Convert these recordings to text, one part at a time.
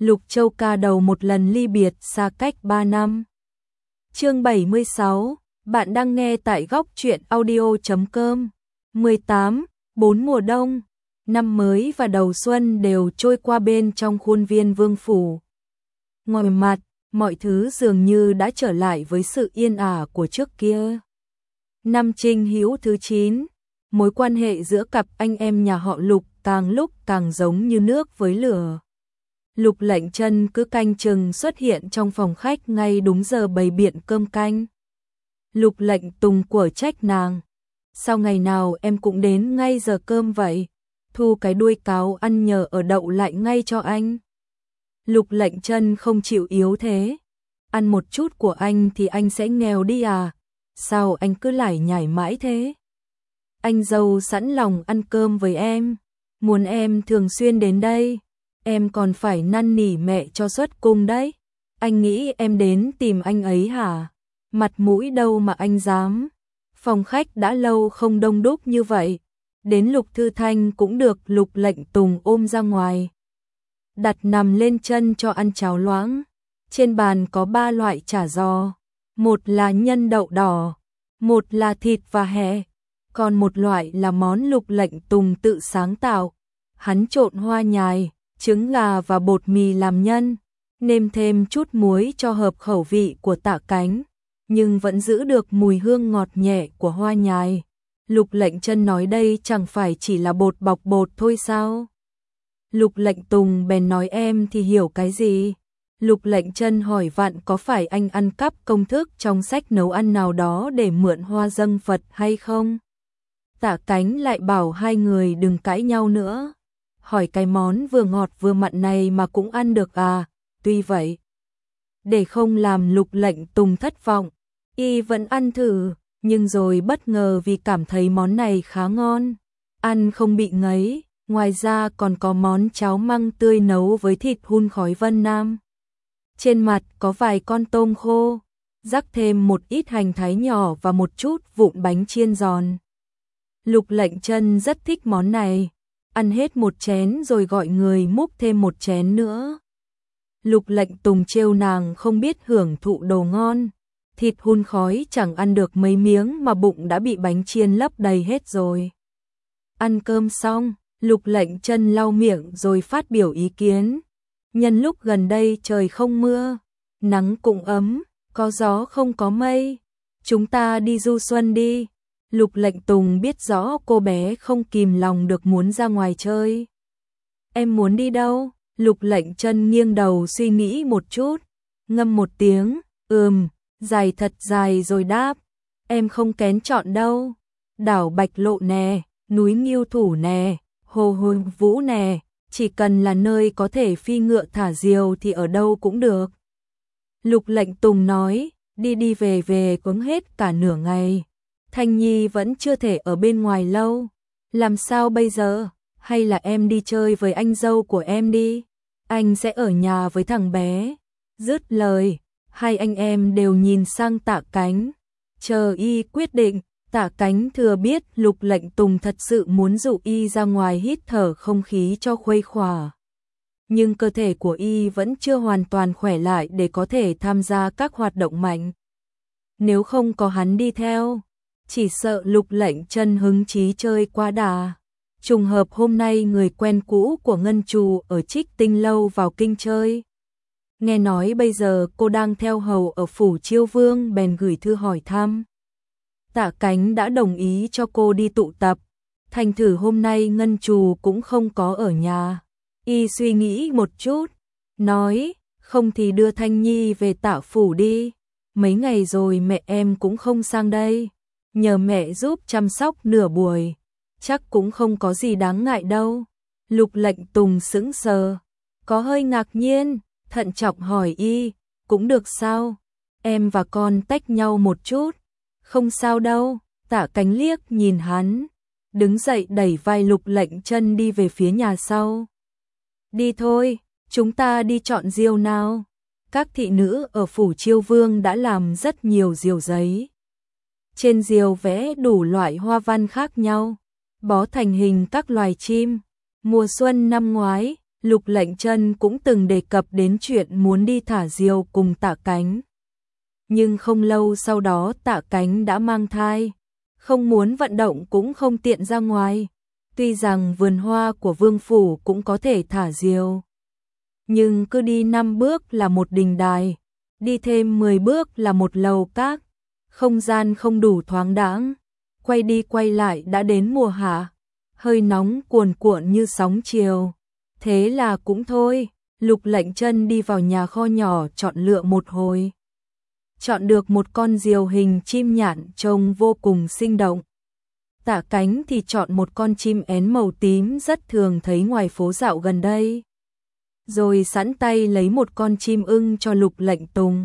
Lục Châu ca đầu một lần ly biệt xa cách 3 năm. Chương 76, bạn đang nghe tại góc truyện audio.com. 18, 4 mùa đông, năm mới và đầu xuân đều trôi qua bên trong khuôn viên vương phủ. Ngoài mặt, mọi thứ dường như đã trở lại với sự yên ả của trước kia. Năm Trinh Hữu thứ 9, mối quan hệ giữa cặp anh em nhà họ Lục càng lúc càng giống như nước với lửa. Lục Lệnh Chân cứ canh chừng xuất hiện trong phòng khách ngay đúng giờ bày biện cơm canh. Lục Lệnh Tùng của trách nàng: sao ngày nào em cũng đến ngay giờ cơm vậy, thu cái đuôi cáo ăn nhờ ở đậu lại ngay cho anh. Lục Lệnh Chân không chịu yếu thế: ăn một chút của anh thì anh sẽ nghèo đi à, sao anh cứ lải nhải mãi thế? Anh dâu sẵn lòng ăn cơm với em, muốn em thường xuyên đến đây, em còn phải năn nỉ mẹ cho xuất cung đấy. Anh nghĩ em đến tìm anh ấy hả? Mặt mũi đâu mà anh dám. Phòng khách đã lâu không đông đúc như vậy. Đến Lục Thư Thanh cũng được Lục Lệnh Tùng ôm ra ngoài, đặt nằm lên chân cho ăn cháo loãng. Trên bàn có 3 loại chả giò, một là nhân đậu đỏ, một là thịt và hẹ, còn một loại là món Lục Lệnh Tùng tự sáng tạo. Hắn trộn hoa nhài, trứng gà và bột mì làm nhân, nêm thêm chút muối cho hợp khẩu vị của Tạ Cánh, nhưng vẫn giữ được mùi hương ngọt nhẹ của hoa nhài. Lục Lệnh Chân nói đây chẳng phải chỉ là bột bọc bột thôi sao? Lục Lệnh Tùng bèn nói em thì hiểu cái gì? Lục Lệnh Chân hỏi vặn có phải anh ăn cắp công thức trong sách nấu ăn nào đó để mượn hoa dâng Phật hay không? Tạ Cánh lại bảo hai người đừng cãi nhau nữa. Hỏi cái món vừa ngọt vừa mặn này mà cũng ăn được à? Tuy vậy, để không làm Lục Lệnh Tùng thất vọng, y vẫn ăn thử, nhưng rồi bất ngờ vì cảm thấy món này khá ngon, ăn không bị ngấy. Ngoài ra còn có món cháo măng tươi nấu với thịt hun khói Vân Nam. Trên mặt có vài con tôm khô, rắc thêm một ít hành thái nhỏ và một chút vụn bánh chiên giòn. Lục Lệnh Chân rất thích món này, ăn hết một chén rồi gọi người múc thêm một chén nữa. Lục Lệnh Tùng trêu nàng không biết hưởng thụ đồ ngon, thịt hun khói chẳng ăn được mấy miếng mà bụng đã bị bánh chiên lấp đầy hết rồi. Ăn cơm xong, Lục Lệnh Chân lau miệng rồi phát biểu ý kiến. Nhân lúc gần đây trời không mưa, nắng cũng ấm, có gió không có mây, chúng ta đi du xuân đi. Lục Lệnh Tùng biết rõ cô bé không kìm lòng được muốn ra ngoài chơi. Em muốn đi đâu? Lục Lệnh Chân nghiêng đầu suy nghĩ một chút, ngâm một tiếng, dài thật dài rồi đáp. Em không kén chọn đâu. Đảo Bạch Lộ nè, núi Ngưu Thủ nè, Hồ Hồn Vũ nè, chỉ cần là nơi có thể phi ngựa thả diều thì ở đâu cũng được. Lục Lệnh Tùng nói, đi đi về về cũng hết cả nửa ngày. Thanh Nhi vẫn chưa thể ở bên ngoài lâu. Làm sao bây giờ? Hay là em đi chơi với anh dâu của em đi? Anh sẽ ở nhà với thằng bé. Dứt lời, hai anh em đều nhìn sang Tạ Cánh, chờ y quyết định. Tạ Cánh thừa biết Lục Lệnh Tùng thật sự muốn dụ y ra ngoài hít thở không khí cho khuây khỏa. Nhưng cơ thể của y vẫn chưa hoàn toàn khỏe lại để có thể tham gia các hoạt động mạnh. Nếu không có hắn đi theo, chỉ sợ Lục Lệnh Chân hứng chí chơi quá đà. Trùng hợp hôm nay người quen cũ của Ngân Trù ở Trích Tinh Lâu vào kinh chơi. Nghe nói bây giờ cô đang theo hầu ở phủ Chiêu Vương bèn gửi thư hỏi thăm. Tạ Cánh đã đồng ý cho cô đi tụ tập, thành thử hôm nay Ngân Trù cũng không có ở nhà. Y suy nghĩ một chút, nói, không thì đưa Thanh Nhi về Tạ phủ đi, mấy ngày rồi mẹ em cũng không sang đây, nhờ mẹ giúp chăm sóc nửa buổi, chắc cũng không có gì đáng ngại đâu. Lục Lệnh Tùng sững sờ, có hơi ngạc nhiên, thận trọng hỏi y, cũng được sao? Em và con tách nhau một chút. Không sao đâu. Tạ Cánh liếc nhìn hắn, đứng dậy đẩy vai Lục Lệnh Chân đi về phía nhà sau. Đi thôi, chúng ta đi chọn diều nào. Các thị nữ ở phủ Chiêu Vương đã làm rất nhiều diều giấy. Trên diều vẽ đủ loại hoa văn khác nhau, bó thành hình các loài chim. Mùa xuân năm ngoái, Lục Lệnh Chân cũng từng đề cập đến chuyện muốn đi thả diều cùng Tạ Cánh. Nhưng không lâu sau đó Tạ Cánh đã mang thai, không muốn vận động cũng không tiện ra ngoài. Tuy rằng vườn hoa của vương phủ cũng có thể thả diều, nhưng cứ đi 5 bước là một đình đài, đi thêm 10 bước là một lầu các, không gian không đủ thoáng đãng. Quay đi quay lại đã đến mùa hạ, hơi nóng cuồn cuộn như sóng chiều. Thế là cũng thôi, Lục Lệnh Chân đi vào nhà kho nhỏ chọn lựa một hồi. Chọn được một con diều hình chim nhạn trông vô cùng sinh động. Tạ Cánh thì chọn một con chim én màu tím rất thường thấy ngoài phố dạo gần đây. Rồi sẵn tay lấy một con chim ưng cho Lục Lệnh Tùng.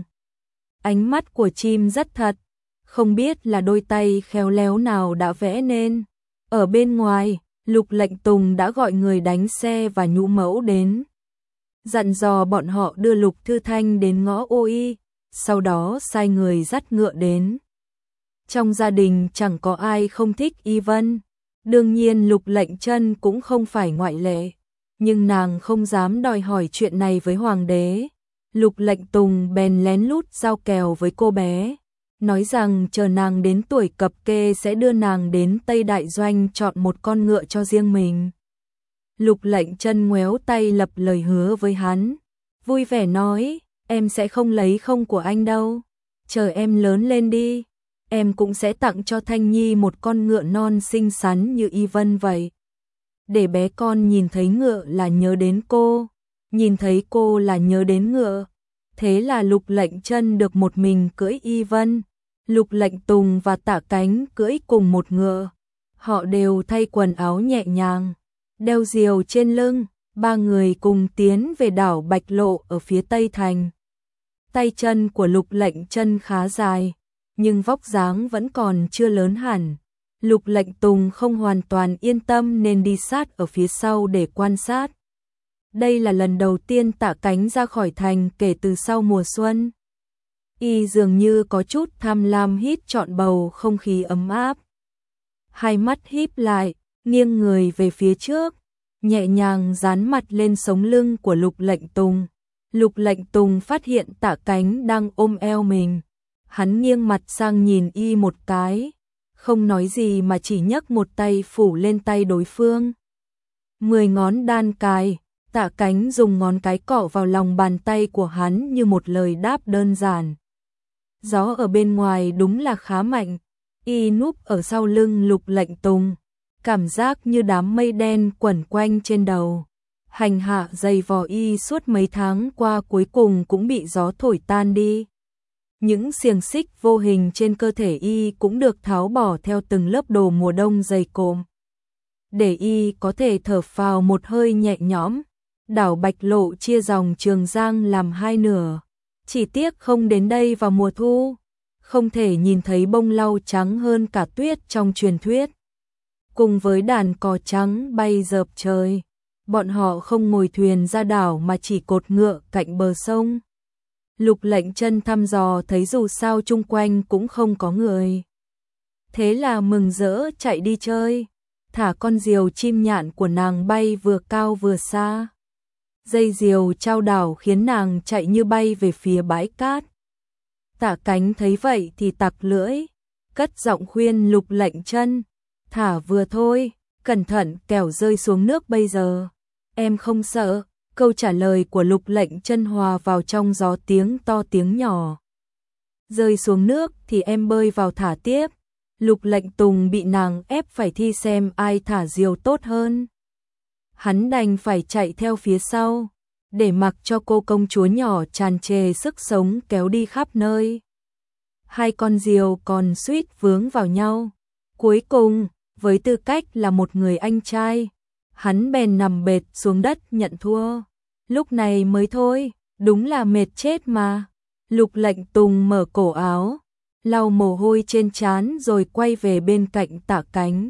Ánh mắt của chim rất thật, không biết là đôi tay khéo léo nào đã vẽ nên. Ở bên ngoài, Lục Lệnh Tùng đã gọi người đánh xe và nhũ mẫu đến, dặn dò bọn họ đưa Lục Thư Thanh đến ngõ Ô Y, sau đó sai người dắt ngựa đến. Trong gia đình chẳng có ai không thích Y Vân, đương nhiên Lục Lệnh Chân cũng không phải ngoại lệ, nhưng nàng không dám đòi hỏi chuyện này với hoàng đế. Lục Lệnh Tùng bèn lén lút giao kèo với cô bé, nói rằng chờ nàng đến tuổi cập kê sẽ đưa nàng đến Tây Đại Doanh chọn một con ngựa cho riêng mình. Lục Lệnh Chân ngoéo tay lập lời hứa với hắn, vui vẻ nói, em sẽ không lấy không của anh đâu, chờ em lớn lên đi, em cũng sẽ tặng cho Thanh Nhi một con ngựa non xinh xắn như Y Vân vậy. Để bé con nhìn thấy ngựa là nhớ đến cô, nhìn thấy cô là nhớ đến ngựa. Thế là Lục Lệnh Chân được một mình cưỡi Y Vân, Lục Lệnh Tùng và Tạ Cánh cưỡi cùng một ngựa. Họ đều thay quần áo nhẹ nhàng, đeo diều trên lưng, ba người cùng tiến về đảo Bạch Lộ ở phía Tây Thành. Tay chân của Lục Lệnh Chân khá dài, nhưng vóc dáng vẫn còn chưa lớn hẳn. Lục Lệnh Tùng không hoàn toàn yên tâm nên đi sát ở phía sau để quan sát. Đây là lần đầu tiên Tạ Cánh ra khỏi thành kể từ sau mùa xuân. Y dường như có chút tham lam hít trọn bầu không khí ấm áp. Hai mắt híp lại, nghiêng người về phía trước, nhẹ nhàng dán mặt lên sống lưng của Lục Lệnh Tùng. Lục Lệnh Tùng phát hiện Tạ Cánh đang ôm eo mình. Hắn nghiêng mặt sang nhìn Y một cái, không nói gì mà chỉ nhấc một tay phủ lên tay đối phương. 10 ngón đan cài, Tạ Cánh dùng ngón cái cọ vào lòng bàn tay của hắn như một lời đáp đơn giản. Gió ở bên ngoài đúng là khá mạnh. Y núp ở sau lưng Lục Lệnh Tùng, cảm giác như đám mây đen quẩn quanh trên đầu. Hành hạ dày vò Y suốt mấy tháng qua cuối cùng cũng bị gió thổi tan đi. Những xiềng xích vô hình trên cơ thể Y cũng được tháo bỏ theo từng lớp đồ mùa đông dày cộm, để Y có thể thở phào một hơi nhẹ nhõm. Đảo Bạch Lộ chia dòng Trường Giang làm hai nửa, chỉ tiếc không đến đây vào mùa thu, không thể nhìn thấy bông lau trắng hơn cả tuyết trong truyền thuyết. Cùng với đàn cò trắng bay dợp trời, bọn họ không ngồi thuyền ra đảo mà chỉ cột ngựa cạnh bờ sông. Lục Lệnh Chân thăm dò thấy dù sao chung quanh cũng không có người. Thế là mừng rỡ chạy đi chơi, thả con diều chim nhạn của nàng bay vừa cao vừa xa. Dây diều trao đảo khiến nàng chạy như bay về phía bãi cát. Tạ Cánh thấy vậy thì tặc lưỡi, cất giọng khuyên Lục Lệnh Chân, thả vừa thôi, cẩn thận kẻo rơi xuống nước bây giờ. Em không sợ. Câu trả lời của Lục Lệnh Chân hòa vào trong gió tiếng to tiếng nhỏ. Rơi xuống nước thì em bơi vào thả tiếp. Lục Lệnh Tùng bị nàng ép phải thi xem ai thả diều tốt hơn. Hắn đành phải chạy theo phía sau, để mặc cho cô công chúa nhỏ tràn trề sức sống kéo đi khắp nơi. Hai con diều còn suýt vướng vào nhau. Cuối cùng, với tư cách là một người anh trai, hắn bèn nằm bệt xuống đất nhận thua. Lúc này mới thôi, đúng là mệt chết mà. Lục Lệnh Tùng mở cổ áo, lau mồ hôi trên trán rồi quay về bên cạnh Tạ Cánh.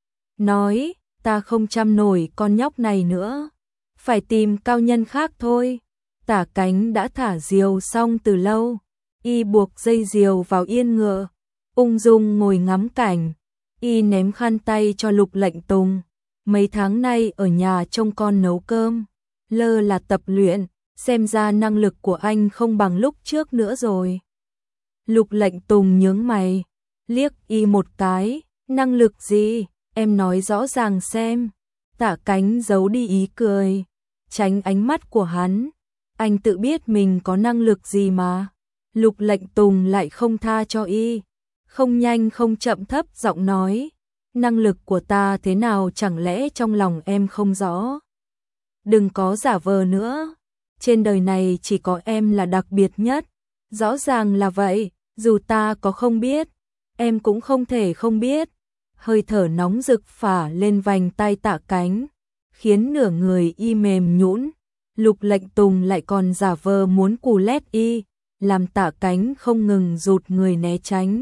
Nói, ta không chăm nổi con nhóc này nữa, phải tìm cao nhân khác thôi. Tạ Cánh đã thả diều xong từ lâu, Y buộc dây diều vào yên ngựa, ung dung ngồi ngắm cảnh. Y ném khăn tay cho Lục Lệnh Tùng, mấy tháng nay ở nhà trông con nấu cơm, lơ là tập luyện, xem ra năng lực của anh không bằng lúc trước nữa rồi. Lục Lệnh Tùng nhướng mày, liếc y một cái, năng lực gì, em nói rõ ràng xem. Tạ Cánh giấu đi ý cười, tránh ánh mắt của hắn, anh tự biết mình có năng lực gì mà. Lục Lệnh Tùng lại không tha cho y, không nhanh không chậm thấp giọng nói, năng lực của ta thế nào chẳng lẽ trong lòng em không rõ. Đừng có giả vờ nữa, trên đời này chỉ có em là đặc biệt nhất, rõ ràng là vậy, dù ta có không biết, em cũng không thể không biết. Hơi thở nóng rực phả lên vành tai Tạ Cánh, khiến nửa người y mềm nhũn. Lục Lệnh Tùng lại còn giả vờ muốn cù lét y, làm Tạ Cánh không ngừng rụt người né tránh.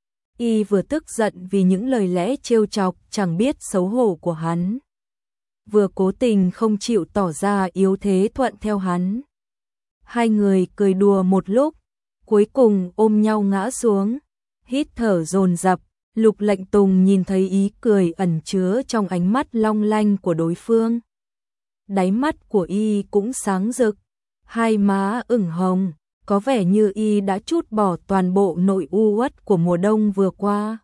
Y vừa tức giận vì những lời lẽ trêu chọc chẳng biết xấu hổ của hắn, vừa cố tình không chịu tỏ ra yếu thế thuận theo hắn. Hai người cười đùa một lúc, cuối cùng ôm nhau ngã xuống, hít thở dồn dập. Lục Lệnh Tùng nhìn thấy ý cười ẩn chứa trong ánh mắt long lanh của đối phương. Đáy mắt của y cũng sáng rực, hai má ửng hồng, có vẻ như y đã trút bỏ toàn bộ nỗi u uất của mùa đông vừa qua,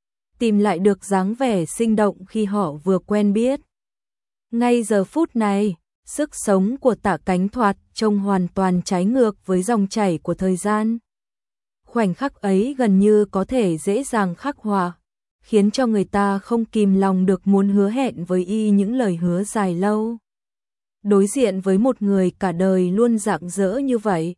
tìm lại được dáng vẻ sinh động khi họ vừa quen biết. Ngay giờ phút này, sức sống của Tạ Cánh thoạt trông hoàn toàn trái ngược với dòng chảy của thời gian. Khoảnh khắc ấy gần như có thể dễ dàng khắc họa, khiến cho người ta không kìm lòng được muốn hứa hẹn với y những lời hứa dài lâu. Đối diện với một người cả đời luôn rạng rỡ như vậy,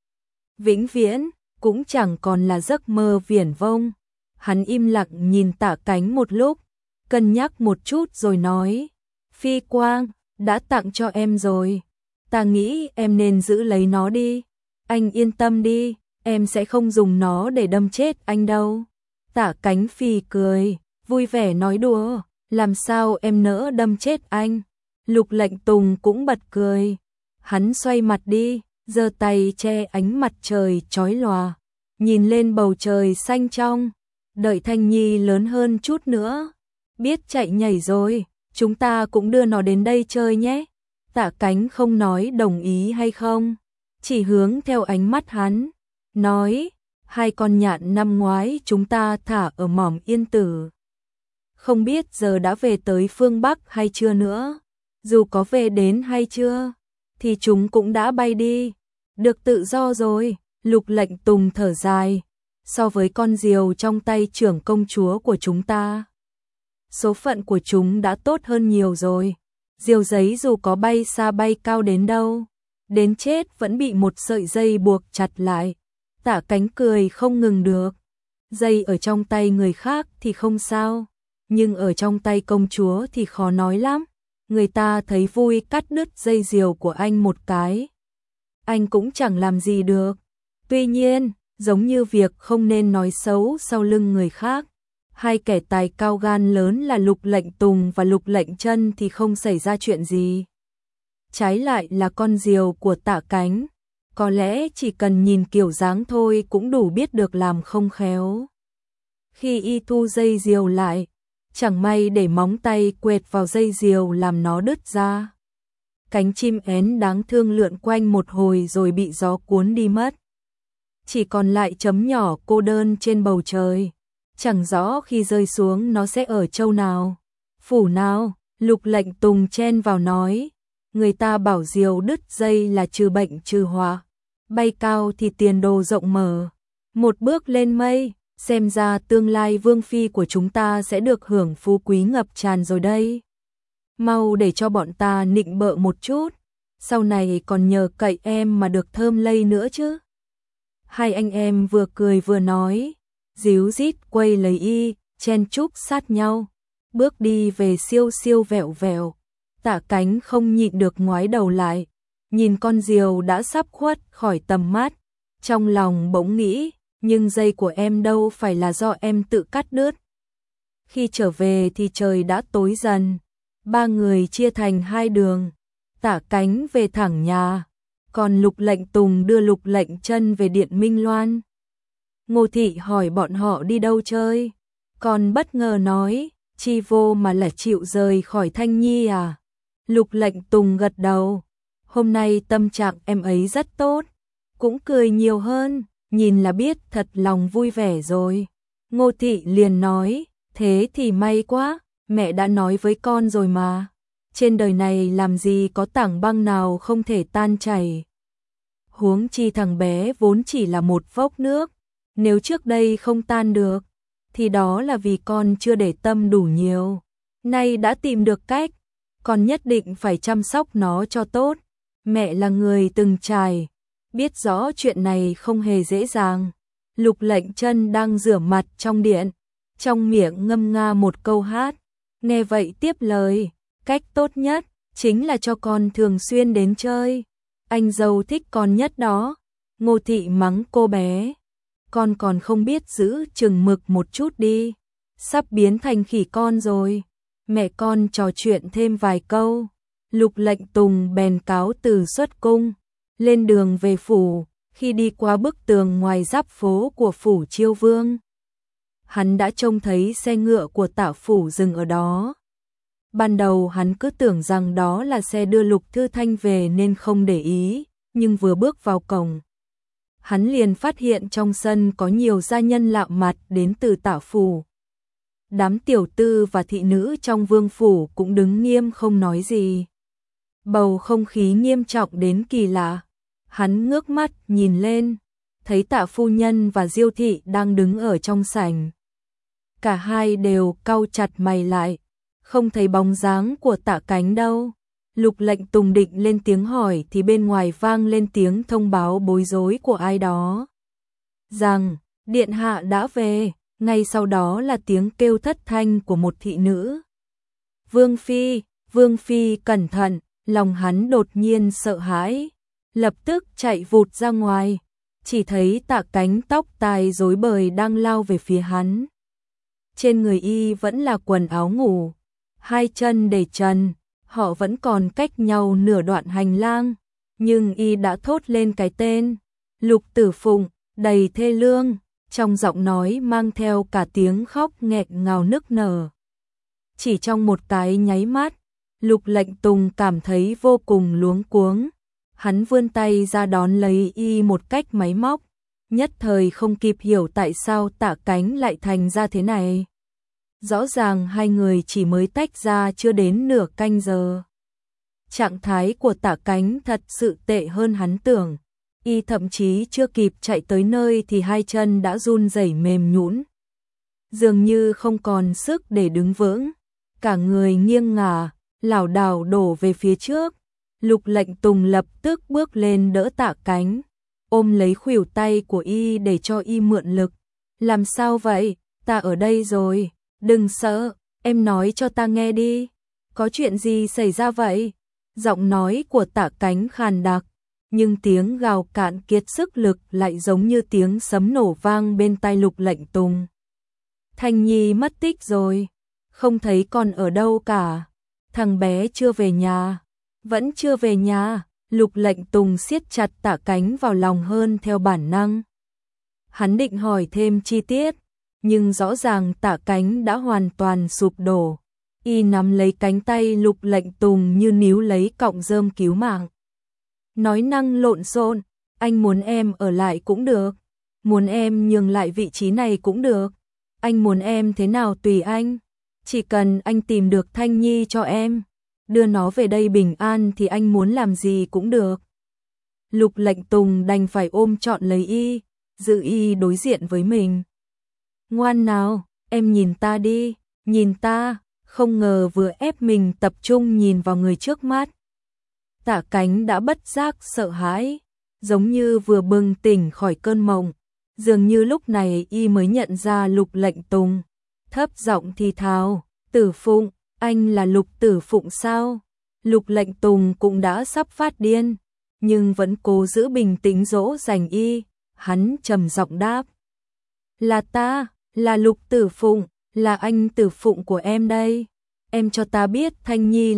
vĩnh viễn cũng chẳng còn là giấc mơ viển vông. Hắn im lặng nhìn Tạ Cánh một lúc, cân nhắc một chút rồi nói, Phi Quang, đã tặng cho em rồi, ta nghĩ em nên giữ lấy nó đi, anh yên tâm đi, em sẽ không dùng nó để đâm chết anh đâu. Tạ Cánh phì cười, vui vẻ nói đùa, làm sao em nỡ đâm chết anh. Lục Lệnh Tùng cũng bật cười, hắn xoay mặt đi, giơ tay che ánh mặt trời chói lòa, nhìn lên bầu trời xanh trong, đợi Thanh Nhi lớn hơn chút nữa, biết chạy nhảy rồi, chúng ta cũng đưa nó đến đây chơi nhé. Tạ Cánh không nói đồng ý hay không, chỉ hướng theo ánh mắt hắn, nói, hai con nhạn năm ngoái chúng ta thả ở mỏm Yên Tử, không biết giờ đã về tới phương Bắc hay chưa nữa, dù có về đến hay chưa, thì chúng cũng đã bay đi, được tự do rồi. Lục Lệnh Tùng thở dài, so với con diều trong tay trưởng công chúa của chúng ta, số phận của chúng đã tốt hơn nhiều rồi. Diều giấy dù có bay xa bay cao đến đâu, đến chết vẫn bị một sợi dây buộc chặt lại. Tạ Cánh cười không ngừng được, dây ở trong tay người khác thì không sao, nhưng ở trong tay công chúa thì khó nói lắm. Người ta thấy vui cắt đứt dây diều của anh một cái, anh cũng chẳng làm gì được. Tuy nhiên, giống như việc không nên nói xấu sau lưng người khác, hai kẻ tài cao gan lớn là Lục Lệnh Tùng và Lục Lệnh Chân thì không xảy ra chuyện gì. Trái lại là con diều của Tạ Cánh, có lẽ chỉ cần nhìn kiểu dáng thôi cũng đủ biết được làm không khéo. Khi y thu dây diều lại, chẳng may để móng tay quẹt vào dây diều làm nó đứt ra. Cánh chim én đáng thương lượn quanh một hồi rồi bị gió cuốn đi mất. Chỉ còn lại chấm nhỏ cô đơn trên bầu trời, chẳng rõ khi rơi xuống nó sẽ ở châu nào, phủ nào. Lục Lệnh Tùng chen vào nói, người ta bảo diều đứt dây là trừ bệnh trừ họa, bay cao thì tiền đồ rộng mở, một bước lên mây, xem ra tương lai vương phi của chúng ta sẽ được hưởng phú quý ngập tràn rồi đây. Mau để cho bọn ta nịnh bợ một chút, sau này còn nhờ cậy em mà được thơm lây nữa chứ. Hai anh em vừa cười vừa nói, díu dít quay lấy y, chen chúc sát nhau, bước đi về siêu siêu vẹo vẹo. Tạ Cánh không nhịn được ngoái đầu lại, nhìn con diều đã sắp khuất khỏi tầm mắt, trong lòng bỗng nghĩ, nhưng dây của em đâu phải là do em tự cắt đứt. Khi trở về thì trời đã tối dần, ba người chia thành hai đường, Tạ Cánh về thẳng nhà, còn Lục Lệnh Tùng đưa Lục Lệnh Chân về Điện Minh Loan. Ngô Thị hỏi bọn họ đi đâu chơi, còn bất ngờ nói, chi vô mà là chịu rời khỏi Thanh Nhi à. Lục Lệnh Tùng gật đầu, Hôm nay tâm trạng em ấy rất tốt, cũng cười nhiều hơn, nhìn là biết thật lòng vui vẻ rồi. Ngô Thị liền nói, thế thì may quá, mẹ đã nói với con rồi mà. Trên đời này làm gì có tảng băng nào không thể tan chảy. Huống chi thằng bé vốn chỉ là một vốc nước, nếu trước đây không tan được, thì đó là vì con chưa để tâm đủ nhiều. Nay đã tìm được cách, con nhất định phải chăm sóc nó cho tốt. Mẹ là người từng trải, biết rõ chuyện này không hề dễ dàng. Lục Lệnh Chân đang rửa mặt trong điện, trong miệng ngâm nga một câu hát. Nghe vậy tiếp lời, cách tốt nhất chính là cho con thường xuyên đến chơi. Anh dâu thích con nhất đó. Ngô Thị mắng cô bé, con còn không biết giữ chừng mực một chút đi, sắp biến thành khỉ con rồi. Mẹ con trò chuyện thêm vài câu, Lục Lệnh Tùng bèn cáo từ xuất cung, lên đường về phủ. Khi đi qua bức tường ngoài giáp phố của phủ Chiêu Vương, hắn đã trông thấy xe ngựa của Tạ phủ dừng ở đó. Ban đầu hắn cứ tưởng rằng đó là xe đưa Lục Thư Thanh về nên không để ý, nhưng vừa bước vào cổng, hắn liền phát hiện trong sân có nhiều gia nhân lạ mặt đến từ Tạ phủ. Đám tiểu tư và thị nữ trong vương phủ cũng đứng nghiêm không nói gì. Bầu không khí nghiêm trọng đến kỳ lạ. Hắn ngước mắt nhìn lên, thấy Tạ phu nhân và Diêu thị đang đứng ở trong sảnh. Cả hai đều cau chặt mày lại, không thấy bóng dáng của Tạ Cánh đâu. Lục Lệnh Tùng định lên tiếng hỏi thì bên ngoài vang lên tiếng thông báo bối rối của ai đó, rằng điện hạ đã về. Ngay sau đó là tiếng kêu thất thanh của một thị nữ. Vương phi cẩn thận. Lòng hắn đột nhiên sợ hãi, lập tức chạy vụt ra ngoài, chỉ thấy Tạ Cánh tóc tai rối bời đang lao về phía hắn. Trên người y vẫn là quần áo ngủ, hai chân để trần, họ vẫn còn cách nhau nửa đoạn hành lang, nhưng y đã thốt lên cái tên Lục Tử Phụng đầy thê lương, trong giọng nói mang theo cả tiếng khóc nghẹn ngào nức nở. Chỉ trong một cái nháy mắt, Lục Lệnh Tùng cảm thấy vô cùng luống cuống. Hắn vươn tay ra đón lấy y một cách máy móc, nhất thời không kịp hiểu tại sao Tạ Cánh lại thành ra thế này. Rõ ràng hai người chỉ mới tách ra chưa đến nửa canh giờ. Trạng thái của Tạ Cánh thật sự tệ hơn hắn tưởng. Y thậm chí chưa kịp chạy tới nơi thì hai chân đã run rẩy mềm nhũn, dường như không còn sức để đứng vững, cả người nghiêng ngả, lảo đảo đổ về phía trước. Lục Lệnh Tùng lập tức bước lên đỡ Tạ Cánh, ôm lấy khuỷu tay của y để cho y mượn lực. Làm sao vậy? Ta ở đây rồi, đừng sợ, em nói cho ta nghe đi. Có chuyện gì xảy ra vậy? Giọng nói của Tạ Cánh khàn đặc, nhưng tiếng gào cạn kiệt sức lực lại giống như tiếng sấm nổ vang bên tai Lục Lệnh Tùng. Thanh Nhi mất tích rồi, không thấy con ở đâu cả. Thằng bé chưa về nhà, vẫn chưa về nhà. Lục Lệnh Tùng siết chặt Tạ Cánh vào lòng hơn theo bản năng. Hắn định hỏi thêm chi tiết, nhưng rõ ràng Tạ Cánh đã hoàn toàn sụp đổ. Y nắm lấy cánh tay Lục Lệnh Tùng như níu lấy cọng rơm cứu mạng. Nói năng lộn xộn, anh muốn em ở lại cũng được, muốn em nhường lại vị trí này cũng được, anh muốn em thế nào tùy anh. Chỉ cần anh tìm được Thanh Nhi cho em, đưa nó về đây bình an thì anh muốn làm gì cũng được. Lục Lệnh Tùng đành phải ôm trọn lấy y, giữ y đối diện với mình. Ngoan nào, em nhìn ta đi, nhìn ta. Không ngờ vừa ép mình tập trung nhìn vào người trước mắt, Tạ Cánh đã bất giác sợ hãi, giống như vừa bừng tỉnh khỏi cơn mộng. Dường như lúc này y mới nhận ra Lục Lệnh Tùng, thấp giọng thì thào, Tử Phụng, anh là Lục Tử Phụng sao? Lục Lệnh Tùng cũng đã sắp phát điên, nhưng vẫn cố giữ bình tĩnh dỗ dành y. Hắn trầm giọng đáp, là ta, là Lục Tử Phụng, là anh Tử Phụng của em đây. Em cho ta biết Thanh Nhi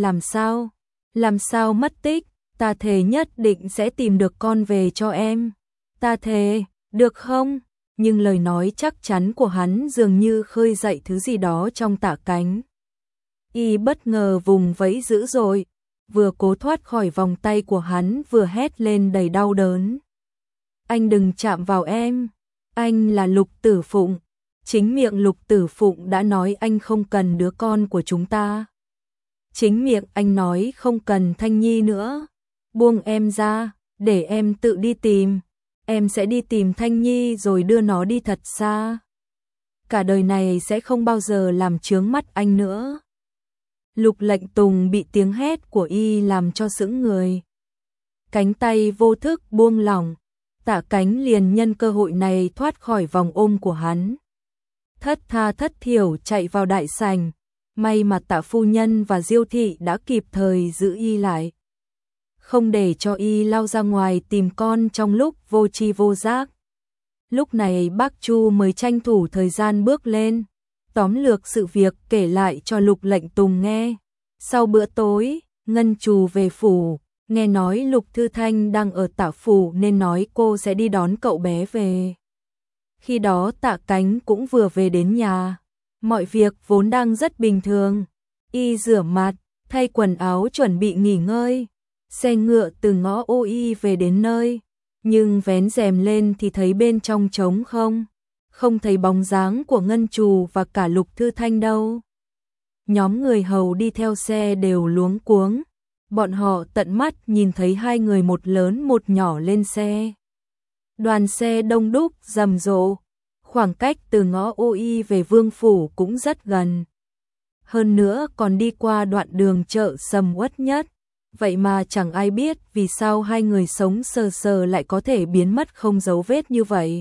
làm sao mất tích, ta thề nhất định sẽ tìm được con về cho em. Ta thề, được không? Nhưng lời nói chắc chắn của hắn dường như khơi dậy thứ gì đó trong Tạ Cánh. Y bất ngờ vùng vẫy dữ dội, vừa cố thoát khỏi vòng tay của hắn vừa hét lên đầy đau đớn. Anh đừng chạm vào em, anh là Lục Tử Phụng. Chính miệng Lục Tử Phụng đã nói anh không cần đứa con của chúng ta. Chính miệng anh nói không cần Thanh Nhi nữa. Buông em ra, để em tự đi tìm. Em sẽ đi tìm Thanh Nhi rồi đưa nó đi thật xa. Cả đời này sẽ không bao giờ làm chướng mắt anh nữa. Lục Lệnh Tùng bị tiếng hét của y làm cho sững người. Cánh tay vô thức buông lỏng, Tạ Cánh liền nhân cơ hội này thoát khỏi vòng ôm của hắn. Thất tha thất thiểu chạy vào đại sảnh, may mà Tạ phu nhân và Diêu thị đã kịp thời giữ y lại, không để cho y lao ra ngoài tìm con trong lúc vô tri vô giác. Lúc này bác Chu mới tranh thủ thời gian bước lên, tóm lược sự việc kể lại cho Lục Lệnh Tùng nghe. Sau bữa tối, Ngân Trù về phủ, nghe nói Lục Thư Thanh đang ở Tạ phủ nên nói cô sẽ đi đón cậu bé về. Khi đó Tạ Cánh cũng vừa về đến nhà, mọi việc vốn đang rất bình thường. Y rửa mặt, thay quần áo chuẩn bị nghỉ ngơi. Xe ngựa từ ngõ ô y về đến nơi, nhưng vén rèm lên thì thấy bên trong trống không, không thấy bóng dáng của Ngân Trù và cả Lục Thư Thanh đâu. Nhóm người hầu đi theo xe đều luống cuống, bọn họ tận mắt nhìn thấy hai người một lớn một nhỏ lên xe. Đoàn xe đông đúc rầm rộ, khoảng cách từ ngõ ô y về Vương phủ cũng rất gần. Hơn nữa còn đi qua đoạn đường chợ sầm uất nhất. Vậy mà chẳng ai biết vì sao hai người sống sờ sờ lại có thể biến mất không dấu vết như vậy.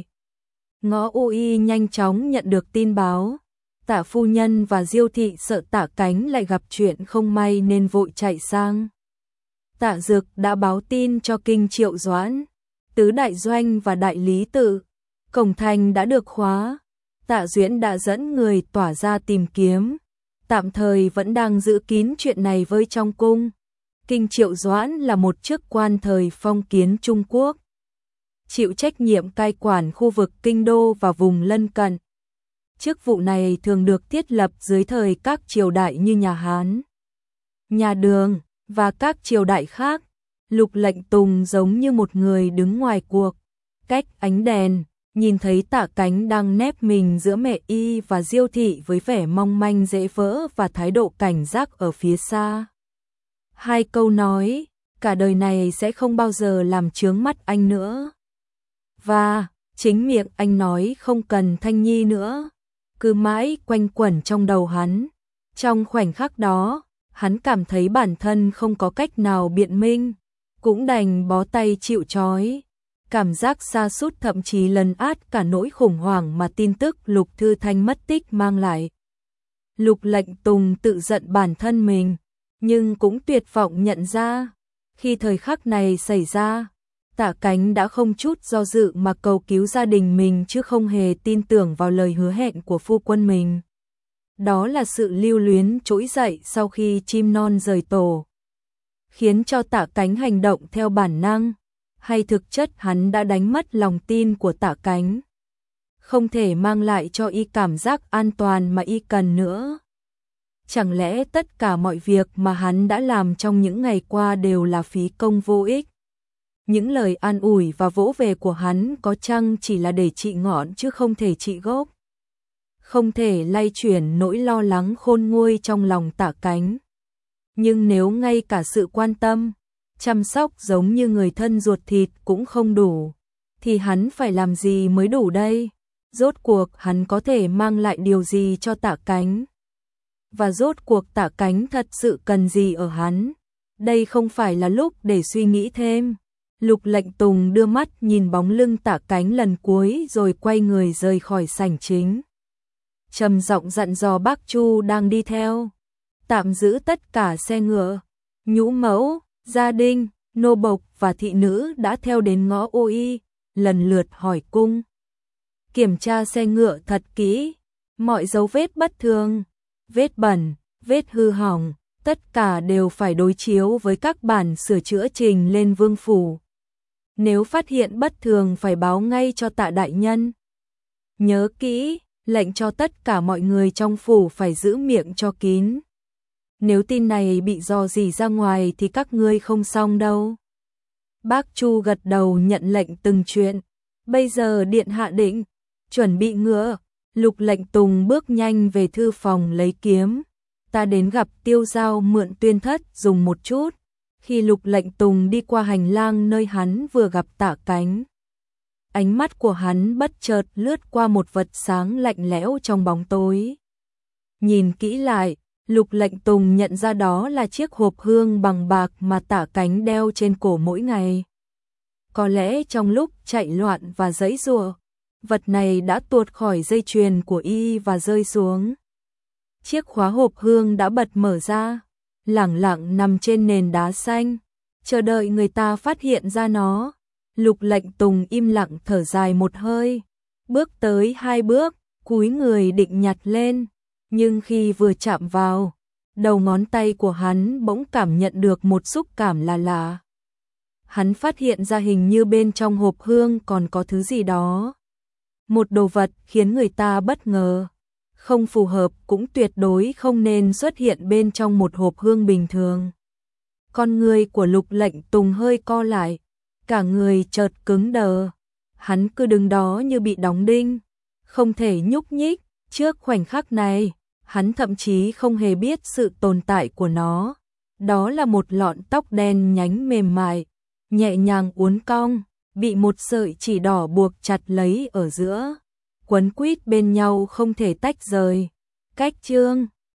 Ngõ ô y nhanh chóng nhận được tin báo. Tạ phu nhân và Diêu thị sợ Tạ Cánh lại gặp chuyện không may nên vội chạy sang. Tạ Dực đã báo tin cho Kinh Triệu Doãn, Tứ Đại Doanh và Đại Lý Tự. Cổng thành đã được khóa. Tạ Duyễn đã dẫn người tỏa ra tìm kiếm, tạm thời vẫn đang giữ kín chuyện này với trong cung. Kinh Triệu Doãn là một chức quan thời phong kiến Trung Quốc, chịu trách nhiệm cai quản khu vực kinh đô và vùng lân cận. Chức vụ này thường được thiết lập dưới thời các triều đại như nhà Hán, nhà Đường và các triều đại khác. Lục Lệnh Tùng giống như một người đứng ngoài cuộc, cách ánh đèn, nhìn thấy Tạ Cánh đang nép mình giữa mẹ y và Diêu thị với vẻ mong manh dễ vỡ và thái độ cảnh giác ở phía xa. Hai câu nói, cả đời này sẽ không bao giờ làm chướng mắt anh nữa. Và, chính miệng anh nói không cần Thanh Nhi nữa, cứ mãi quanh quẩn trong đầu hắn. Trong khoảnh khắc đó, hắn cảm thấy bản thân không có cách nào biện minh, cũng đành bó tay chịu trói. Cảm giác sa sút thậm chí lấn át cả nỗi khủng hoảng mà tin tức Lục Thư Thanh mất tích mang lại. Lục Lệnh Tùng tự giận bản thân mình, nhưng cũng tuyệt vọng nhận ra, khi thời khắc này xảy ra, Tạ Cánh đã không chút do dự mà cầu cứu gia đình mình chứ không hề tin tưởng vào lời hứa hẹn của phu quân mình. Đó là sự lưu luyến trỗi dậy sau khi chim non rời tổ, khiến cho Tạ Cánh hành động theo bản năng, hay thực chất hắn đã đánh mất lòng tin của Tạ Cánh, không thể mang lại cho y cảm giác an toàn mà y cần nữa. Chẳng lẽ tất cả mọi việc mà hắn đã làm trong những ngày qua đều là phí công vô ích? Những lời an ủi và vỗ về của hắn có chăng chỉ là để trị ngọn chứ không thể trị gốc? Không thể lay chuyển nỗi lo lắng khôn nguôi trong lòng Tạ Cánh. Nhưng nếu ngay cả sự quan tâm, chăm sóc giống như người thân ruột thịt cũng không đủ, thì hắn phải làm gì mới đủ đây? Rốt cuộc hắn có thể mang lại điều gì cho Tạ Cánh? Và rốt cuộc Tạ Cánh thật sự cần gì ở hắn? Đây không phải là lúc để suy nghĩ thêm. Lục Lệnh Tùng đưa mắt nhìn bóng lưng Tạ Cánh lần cuối rồi quay người rời khỏi sảnh chính. Trầm giọng dặn dò bác Chu đang đi theo, tạm giữ tất cả xe ngựa. Nhũ mẫu, gia đình, nô bộc và thị nữ đã theo đến ngõ ô y, lần lượt hỏi cung. Kiểm tra xe ngựa thật kỹ, mọi dấu vết bất thường, vết bẩn, vết hư hỏng, tất cả đều phải đối chiếu với các bản sửa chữa trình lên vương phủ. Nếu phát hiện bất thường phải báo ngay cho Tạ đại nhân. Nhớ kỹ, lệnh cho tất cả mọi người trong phủ phải giữ miệng cho kín. nếu tin này bị rò rỉ ra ngoài thì các ngươi không xong đâu. Bác Chu gật đầu nhận lệnh từng chuyện. Bây giờ điện hạ định chuẩn bị ngựa. Lục Lệnh Tùng bước nhanh về thư phòng lấy kiếm. Ta đến gặp Tiêu Giao mượn tuyên thất dùng một chút. Khi Lục Lệnh Tùng đi qua hành lang nơi hắn vừa gặp Tạ Cánh, ánh mắt của hắn bất chợt lướt qua một vật sáng lạnh lẽo trong bóng tối. Nhìn kỹ lại, Lục Lệnh Tùng nhận ra đó là chiếc hộp hương bằng bạc mà Tạ Cánh đeo trên cổ mỗi ngày. Có lẽ trong lúc chạy loạn và giãy giụa, vật này đã tuột khỏi dây chuyền của y và rơi xuống. Chiếc khóa hộp hương đã bật mở ra, lẳng lặng nằm trên nền đá xanh, chờ đợi người ta phát hiện ra nó. Lục Lệnh Tùng im lặng thở dài một hơi, bước tới 2 bước, cúi người định nhặt lên, nhưng khi vừa chạm vào, đầu ngón tay của hắn bỗng cảm nhận được một xúc cảm lạ lạ. Hắn phát hiện ra hình như bên trong hộp hương còn có thứ gì đó. Một đồ vật khiến người ta bất ngờ, không phù hợp cũng tuyệt đối không nên xuất hiện bên trong một hộp hương bình thường. Con người của Lục Lệnh Tùng hơi co lại, cả người chợt cứng đờ. Hắn cứ đứng đó như bị đóng đinh, không thể nhúc nhích. Trước khoảnh khắc này, hắn thậm chí không hề biết sự tồn tại của nó. Đó là một lọn tóc đen nhánh mềm mại, nhẹ nhàng uốn cong, bị một sợi chỉ đỏ buộc chặt lấy ở giữa, quấn quýt bên nhau không thể tách rời. Cách chương